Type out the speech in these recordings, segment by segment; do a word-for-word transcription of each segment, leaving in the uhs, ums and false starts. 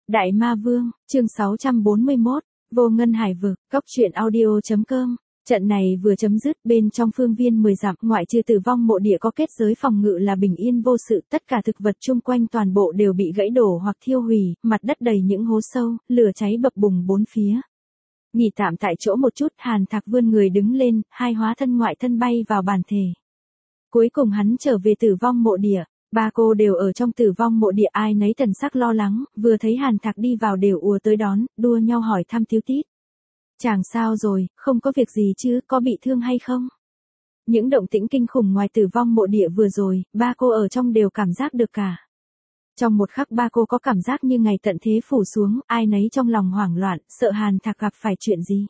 Đại Ma Vương, chương sáu trăm bốn mươi mốt, Vô Ngân Hải Vực, Cốc truyện audio chấm com. Trận này vừa chấm dứt, bên trong phương viên mười dặm, ngoại trừ Tử Vong Mộ Địa có kết giới phòng ngự là bình yên vô sự, tất cả thực vật chung quanh toàn bộ đều bị gãy đổ hoặc thiêu hủy, mặt đất đầy những hố sâu, lửa cháy bập bùng bốn phía. Nghỉ tạm tại chỗ một chút, Hàn Thạc vươn người đứng lên, hai hóa thân ngoại thân bay vào bản thể. Cuối cùng hắn trở về Tử Vong Mộ Địa. Ba cô đều ở trong Tử Vong Mộ Địa, ai nấy thần sắc lo lắng, vừa thấy Hàn Thạc đi vào đều ùa tới đón, đua nhau hỏi thăm tíu tít. Chàng sao rồi, không có việc gì chứ, có bị thương hay không? Những động tĩnh kinh khủng ngoài Tử Vong Mộ Địa vừa rồi, ba cô ở trong đều cảm giác được cả. Trong một khắc ba cô có cảm giác như ngày tận thế phủ xuống, ai nấy trong lòng hoảng loạn, sợ Hàn Thạc gặp phải chuyện gì.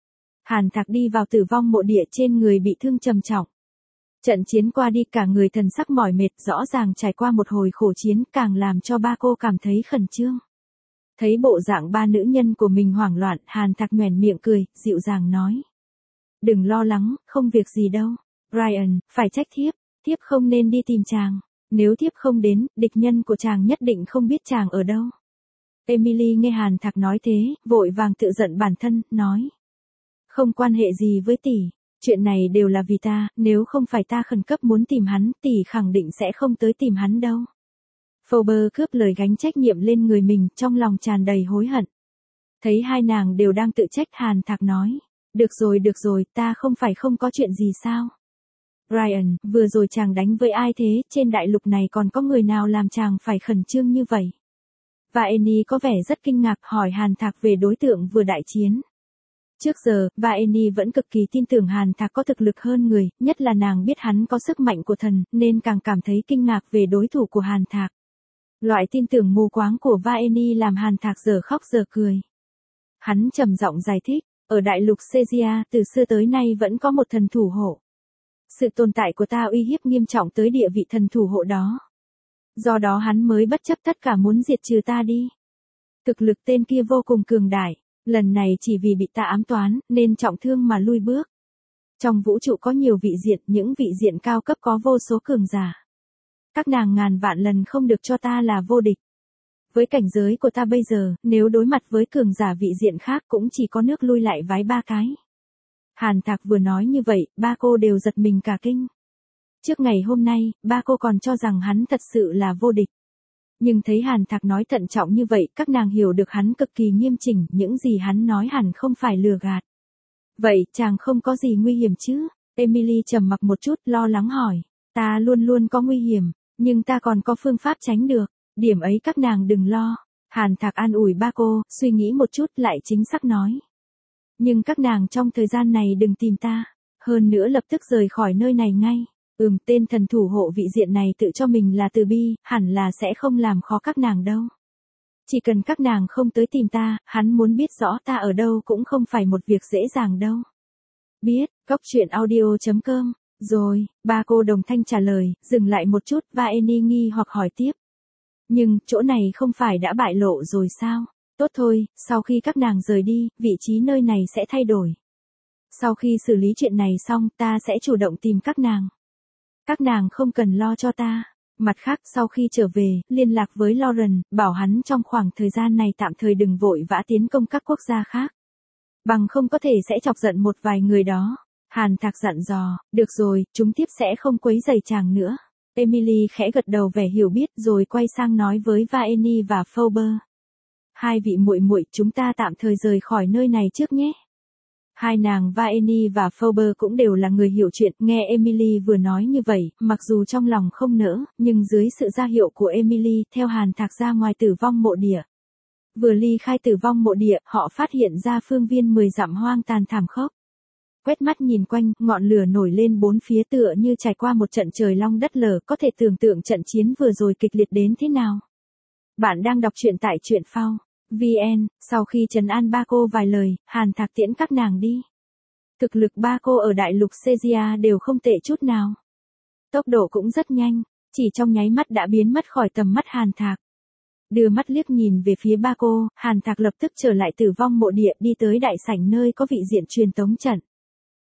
Hàn Thạc đi vào Tử Vong Mộ Địa, trên người bị thương trầm trọng. Trận chiến qua đi cả người thần sắc mỏi mệt, rõ ràng trải qua một hồi khổ chiến, càng làm cho ba cô cảm thấy khẩn trương. Thấy bộ dạng ba nữ nhân của mình hoảng loạn, Hàn Thạc nhoẻn miệng cười, dịu dàng nói. Đừng lo lắng, không việc gì đâu. Brian, phải trách thiếp, thiếp không nên đi tìm chàng. Nếu thiếp không đến, địch nhân của chàng nhất định không biết chàng ở đâu. Emily nghe Hàn Thạc nói thế, vội vàng tự giận bản thân, nói. Không quan hệ gì với tỷ. Chuyện này đều là vì ta, nếu không phải ta khẩn cấp muốn tìm hắn, tỷ khẳng định sẽ không tới tìm hắn đâu. Phoebe cướp lời gánh trách nhiệm lên người mình, trong lòng tràn đầy hối hận. Thấy hai nàng đều đang tự trách, Hàn Thạc nói. Được rồi được rồi, ta không phải không có chuyện gì sao? Brian, vừa rồi chàng đánh với ai thế, trên đại lục này còn có người nào làm chàng phải khẩn trương như vậy? Và Annie có vẻ rất kinh ngạc hỏi Hàn Thạc về đối tượng vừa đại chiến. Trước giờ, Vaeni vẫn cực kỳ tin tưởng Hàn Thạc có thực lực hơn người, nhất là nàng biết hắn có sức mạnh của thần, nên càng cảm thấy kinh ngạc về đối thủ của Hàn Thạc. Loại tin tưởng mù quáng của Vaeni làm Hàn Thạc giờ khóc giờ cười. Hắn trầm giọng giải thích, ở đại lục Caesarea, từ xưa tới nay vẫn có một thần thủ hộ. Sự tồn tại của ta uy hiếp nghiêm trọng tới địa vị thần thủ hộ đó. Do đó hắn mới bất chấp tất cả muốn diệt trừ ta đi. Thực lực tên kia vô cùng cường đại. Lần này chỉ vì bị ta ám toán, nên trọng thương mà lui bước. Trong vũ trụ có nhiều vị diện, những vị diện cao cấp có vô số cường giả. Các nàng ngàn vạn lần không được cho ta là vô địch. Với cảnh giới của ta bây giờ, nếu đối mặt với cường giả vị diện khác cũng chỉ có nước lui lại vái ba cái. Hàn Thạc vừa nói như vậy, ba cô đều giật mình cả kinh. Trước ngày hôm nay, ba cô còn cho rằng hắn thật sự là vô địch. Nhưng thấy Hàn Thạc nói thận trọng như vậy, các nàng hiểu được hắn cực kỳ nghiêm chỉnh, những gì hắn nói hẳn không phải lừa gạt. Vậy, chàng không có gì nguy hiểm chứ? Emily trầm mặc một chút, lo lắng hỏi. Ta luôn luôn có nguy hiểm, nhưng ta còn có phương pháp tránh được. Điểm ấy các nàng đừng lo. Hàn Thạc an ủi ba cô, suy nghĩ một chút lại chính xác nói. Nhưng các nàng trong thời gian này đừng tìm ta. Hơn nữa lập tức rời khỏi nơi này ngay. Ừm, tên thần thủ hộ vị diện này tự cho mình là từ bi, hẳn là sẽ không làm khó các nàng đâu. Chỉ cần các nàng không tới tìm ta, hắn muốn biết rõ ta ở đâu cũng không phải một việc dễ dàng đâu. Biết, Cốc truyện audio chấm com. Rồi, ba cô đồng thanh trả lời, dừng lại một chút, và Annie nghi hoặc hỏi tiếp. Nhưng, chỗ này không phải đã bại lộ rồi sao? Tốt thôi, sau khi các nàng rời đi, vị trí nơi này sẽ thay đổi. Sau khi xử lý chuyện này xong, ta sẽ chủ động tìm các nàng. Các nàng không cần lo cho ta. Mặt khác sau khi trở về, liên lạc với Lauren, bảo hắn trong khoảng thời gian này tạm thời đừng vội vã tiến công các quốc gia khác. Bằng không có thể sẽ chọc giận một vài người đó. Hàn Thạc dặn dò, được rồi, chúng tiếp sẽ không quấy rầy chàng nữa. Emily khẽ gật đầu vẻ hiểu biết rồi quay sang nói với Vaeni và Phoebe. Hai vị muội muội, chúng ta tạm thời rời khỏi nơi này trước nhé. Hai nàng Vaeni và Phoebe cũng đều là người hiểu chuyện, nghe Emily vừa nói như vậy, mặc dù trong lòng không nỡ, nhưng dưới sự ra hiệu của Emily, theo Hàn Thạc ra ngoài Tử Vong Mộ Địa. Vừa ly khai Tử Vong Mộ Địa, họ phát hiện ra phương viên mười dặm hoang tàn thảm khốc. Quét mắt nhìn quanh, ngọn lửa nổi lên bốn phía tựa như trải qua một trận trời long đất lở, có thể tưởng tượng trận chiến vừa rồi kịch liệt đến thế nào. Bạn đang đọc truyện tại truyện phao. vê en, sau khi trấn an ba cô vài lời, Hàn Thạc tiễn các nàng đi. Thực lực ba cô ở đại lục Caesarea đều không tệ chút nào. Tốc độ cũng rất nhanh, chỉ trong nháy mắt đã biến mất khỏi tầm mắt Hàn Thạc. Đưa mắt liếc nhìn về phía ba cô, Hàn Thạc lập tức trở lại Tử Vong Mộ Địa đi tới đại sảnh nơi có vị diện truyền tống trận.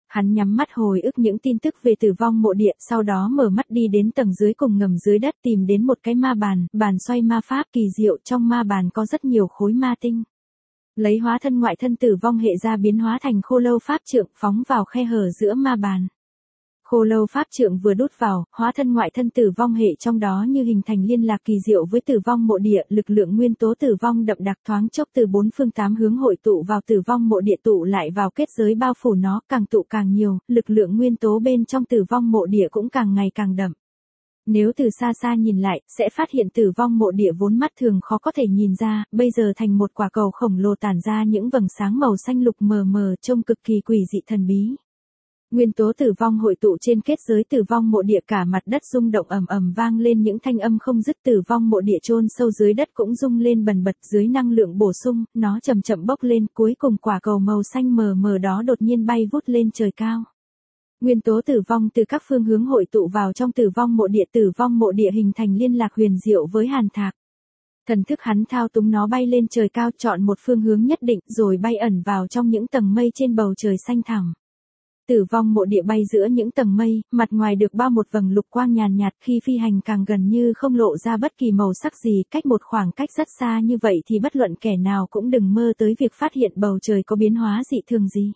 Hắn nhắm mắt hồi ức những tin tức về tử vong mộ địa, sau đó mở mắt đi đến tầng dưới cùng ngầm dưới đất tìm đến một cái ma bàn, bàn xoay ma pháp kỳ diệu, trong ma bàn có rất nhiều khối ma tinh. Lấy hóa thân ngoại thân tử vong hệ ra biến hóa thành khô lâu pháp trượng phóng vào khe hở giữa ma bàn. Khô lâu pháp trượng vừa đút vào, hóa thân ngoại thân tử vong hệ trong đó như hình thành liên lạc kỳ diệu với tử vong mộ địa, lực lượng nguyên tố tử vong đậm đặc thoáng chốc từ bốn phương tám hướng hội tụ vào tử vong mộ địa tụ lại vào kết giới bao phủ nó, càng tụ càng nhiều, lực lượng nguyên tố bên trong tử vong mộ địa cũng càng ngày càng đậm. Nếu từ xa xa nhìn lại, sẽ phát hiện tử vong mộ địa vốn mắt thường khó có thể nhìn ra, bây giờ thành một quả cầu khổng lồ tản ra những vầng sáng màu xanh lục mờ mờ trông cực kỳ quỷ dị thần bí. Nguyên tố tử vong hội tụ trên kết giới tử vong mộ địa, cả mặt đất rung động ầm ầm vang lên những thanh âm không dứt, tử vong mộ địa chôn sâu dưới đất cũng rung lên bần bật dưới năng lượng bổ sung, nó chậm chậm bốc lên, cuối cùng quả cầu màu xanh mờ mờ đó đột nhiên bay vút lên trời cao. Nguyên tố tử vong từ các phương hướng hội tụ vào trong tử vong mộ địa, tử vong mộ địa hình thành liên lạc huyền diệu với Hàn Thạc. Thần thức hắn thao túng nó bay lên trời cao, chọn một phương hướng nhất định rồi bay ẩn vào trong những tầng mây trên bầu trời xanh thẳm. Tử vong mộ địa bay giữa những tầng mây, mặt ngoài được bao một vầng lục quang nhàn nhạt, khi phi hành càng gần như không lộ ra bất kỳ màu sắc gì, cách một khoảng cách rất xa như vậy thì bất luận kẻ nào cũng đừng mơ tới việc phát hiện bầu trời có biến hóa dị thường gì.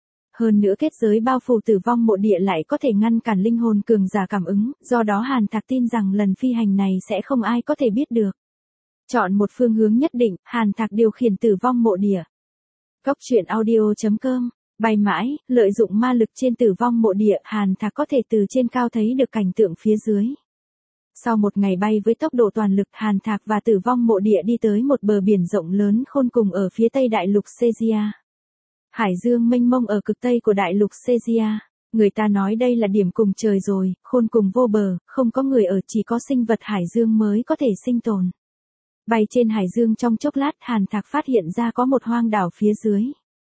Hơn nữa kết giới bao phủ tử vong mộ địa lại có thể ngăn cản linh hồn cường giả cảm ứng, do đó Hàn Thạc tin rằng lần phi hành này sẽ không ai có thể biết được. Chọn một phương hướng nhất định, Hàn Thạc điều khiển tử vong mộ địa. Cốc truyện audio chấm com. Bay mãi, lợi dụng ma lực trên tử vong mộ địa, Hàn Thạc có thể từ trên cao thấy được cảnh tượng phía dưới. Sau một ngày bay với tốc độ toàn lực, Hàn Thạc và tử vong mộ địa đi tới một bờ biển rộng lớn khôn cùng ở phía tây đại lục Caesarea. Hải dương mênh mông ở cực tây của đại lục Caesarea. Người ta nói đây là điểm cùng trời rồi, khôn cùng vô bờ, không có người ở, chỉ có sinh vật hải dương mới có thể sinh tồn. Bay trên hải dương trong chốc lát, Hàn Thạc phát hiện ra có một hoang đảo phía dưới.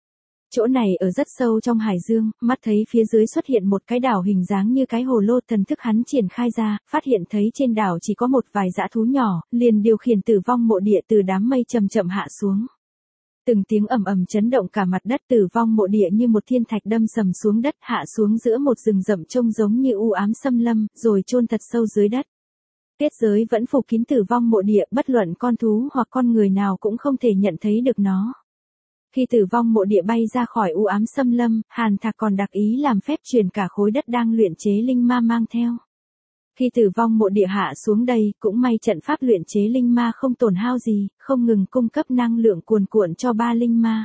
Chỗ này ở rất sâu trong hải dương, mắt thấy phía dưới xuất hiện một cái đảo hình dáng như cái hồ lô, thần thức hắn triển khai ra, phát hiện thấy trên đảo chỉ có một vài dã thú nhỏ, liền điều khiển tử vong mộ địa từ đám mây chậm chậm hạ xuống. Từng tiếng ầm ầm chấn động cả mặt đất, tử vong mộ địa như một thiên thạch đâm sầm xuống đất, hạ xuống giữa một rừng rậm trông giống như u ám xâm lâm, rồi chôn thật sâu dưới đất. Kết giới vẫn phủ kín tử vong mộ địa, bất luận con thú hoặc con người nào cũng không thể nhận thấy được nó. Khi tử vong mộ địa bay ra khỏi u ám xâm lâm, Hàn Thạc còn đặc ý làm phép truyền cả khối đất đang luyện chế linh ma mang theo. Khi tử vong mộ địa hạ xuống đây, cũng may trận pháp luyện chế linh ma không tổn hao gì, không ngừng cung cấp năng lượng cuồn cuộn cho ba linh ma.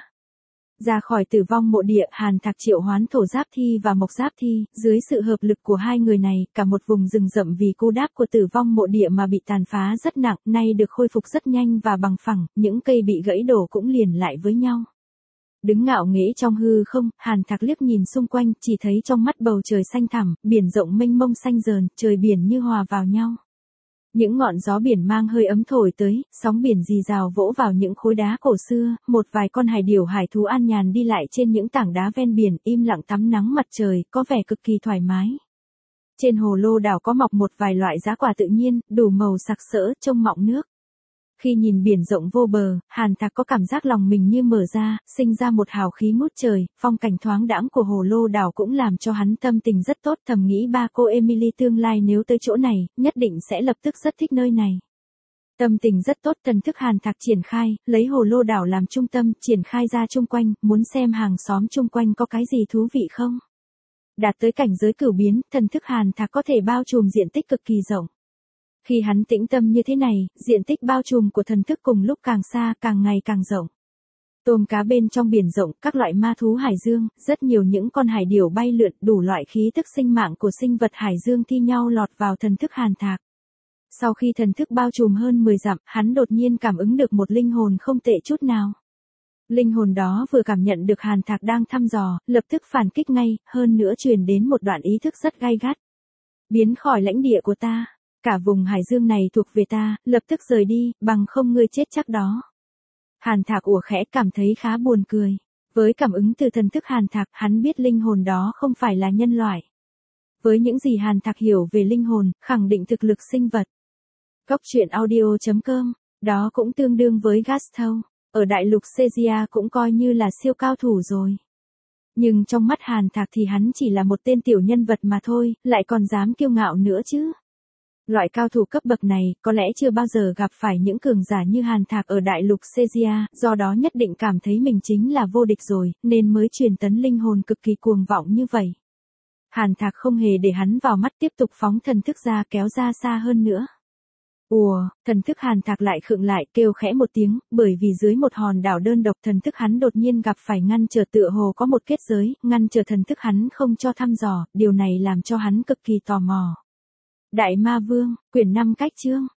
Ra khỏi tử vong mộ địa, Hàn Thạc triệu hoán thổ giáp thi và mộc giáp thi, dưới sự hợp lực của hai người này, cả một vùng rừng rậm vì cô đáp của tử vong mộ địa mà bị tàn phá rất nặng, nay được khôi phục rất nhanh và bằng phẳng, những cây bị gãy đổ cũng liền lại với nhau. Đứng ngạo nghễ trong hư không, Hàn Thạc liếc nhìn xung quanh, chỉ thấy trong mắt bầu trời xanh thẳm, biển rộng mênh mông xanh dờn, trời biển như hòa vào nhau. Những ngọn gió biển mang hơi ấm thổi tới, sóng biển rì rào vỗ vào những khối đá cổ xưa, một vài con hải điểu hải thú an nhàn đi lại trên những tảng đá ven biển, im lặng tắm nắng mặt trời, có vẻ cực kỳ thoải mái. Trên hồ lô đảo có mọc một vài loại giá quả tự nhiên, đủ màu sặc sỡ, trông mọng nước. Khi nhìn biển rộng vô bờ, Hàn Thạc có cảm giác lòng mình như mở ra, sinh ra một hào khí ngút trời, phong cảnh thoáng đãng của hồ lô đảo cũng làm cho hắn tâm tình rất tốt, thầm nghĩ ba cô Emily tương lai nếu tới chỗ này, nhất định sẽ lập tức rất thích nơi này. Tâm tình rất tốt, thần thức Hàn Thạc triển khai, lấy hồ lô đảo làm trung tâm, triển khai ra chung quanh, muốn xem hàng xóm chung quanh có cái gì thú vị không. Đạt tới cảnh giới cửu biến, thần thức Hàn Thạc có thể bao trùm diện tích cực kỳ rộng. Khi hắn tĩnh tâm như thế này, diện tích bao trùm của thần thức cùng lúc càng xa, càng ngày càng rộng. Tôm cá bên trong biển rộng, các loại ma thú hải dương, rất nhiều những con hải điểu bay lượn, đủ loại khí tức sinh mạng của sinh vật hải dương thi nhau lọt vào thần thức Hàn Thạc. Sau khi thần thức bao trùm hơn mười dặm, hắn đột nhiên cảm ứng được một linh hồn không tệ chút nào. Linh hồn đó vừa cảm nhận được Hàn Thạc đang thăm dò, lập tức phản kích ngay, hơn nữa truyền đến một đoạn ý thức rất gay gắt. Biến khỏi lãnh địa của ta. Cả vùng hải dương này thuộc về ta, lập tức rời đi, bằng không ngươi chết chắc đó. Hàn Thạc ủa khẽ, cảm thấy khá buồn cười. Với cảm ứng từ thần thức Hàn Thạc, hắn biết linh hồn đó không phải là nhân loại. Với những gì Hàn Thạc hiểu về linh hồn, khẳng định thực lực sinh vật. Cốc truyện audio chấm com, đó cũng tương đương với Gastow, ở đại lục Caesarea cũng coi như là siêu cao thủ rồi. Nhưng trong mắt Hàn Thạc thì hắn chỉ là một tên tiểu nhân vật mà thôi, lại còn dám kiêu ngạo nữa chứ. Loại cao thủ cấp bậc này, có lẽ chưa bao giờ gặp phải những cường giả như Hàn Thạc ở đại lục Caesarea, do đó nhất định cảm thấy mình chính là vô địch rồi, nên mới truyền tấn linh hồn cực kỳ cuồng vọng như vậy. Hàn Thạc không hề để hắn vào mắt, tiếp tục phóng thần thức ra kéo ra xa hơn nữa. Ùa, thần thức Hàn Thạc lại khựng lại, kêu khẽ một tiếng, bởi vì dưới một hòn đảo đơn độc thần thức hắn đột nhiên gặp phải ngăn trở, tựa hồ có một kết giới, ngăn trở thần thức hắn không cho thăm dò, điều này làm cho hắn cực kỳ tò mò. Đại Ma Vương, quyển năm cách chương.